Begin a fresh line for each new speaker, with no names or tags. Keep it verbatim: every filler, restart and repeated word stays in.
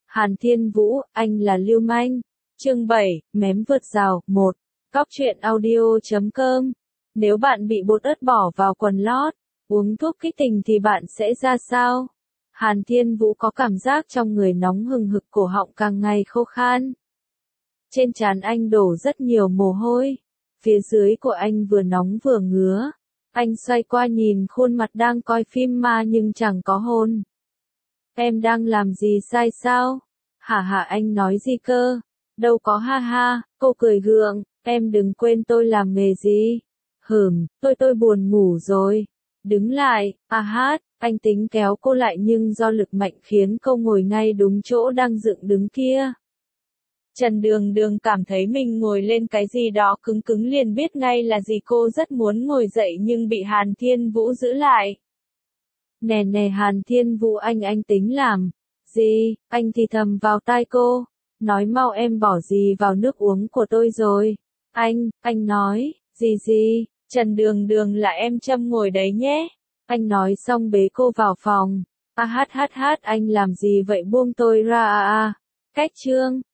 Hàn Thiên Vũ, anh là lưu manh. Chương bảy, mém vượt rào, một. Cóc truyện audio chấm com. Nếu bạn bị bột ớt bỏ vào quần lót, uống thuốc kích tình thì bạn sẽ ra sao? Hàn Thiên Vũ có cảm giác trong người nóng hừng hực, cổ họng càng ngày khô khan. Trên trán anh đổ rất nhiều mồ hôi. Phía dưới của anh vừa nóng vừa ngứa. Anh xoay qua nhìn khuôn mặt đang coi phim ma nhưng chẳng có hồn. Em đang làm gì sai sao? Hả hả anh nói gì cơ? Đâu có ha ha, cô cười gượng, em đừng quên tôi làm nghề gì. Hửm, tôi tôi buồn ngủ rồi. Đứng lại, à hát, anh tính kéo cô lại nhưng do lực mạnh khiến cô ngồi ngay đúng chỗ đang dựng đứng kia. Trần Đường Đường cảm thấy mình ngồi lên cái gì đó cứng cứng liền biết ngay là gì, cô rất muốn ngồi dậy nhưng bị Hàn Thiên Vũ giữ lại. Nè nè Hàn Thiên Vũ, anh anh tính làm gì? Anh thì thầm vào tai cô, nói mau em bỏ gì vào nước uống của tôi rồi. Anh, anh nói, gì gì, Trần Đường Đường là em châm ngồi đấy nhé. Anh nói xong bế cô vào phòng. A hát hát hát, anh làm gì vậy, buông tôi ra à à. Cách chương.